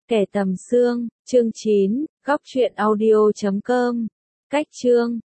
Kẻ tầm xương, chương 9, góc truyện audio.com. Cách chương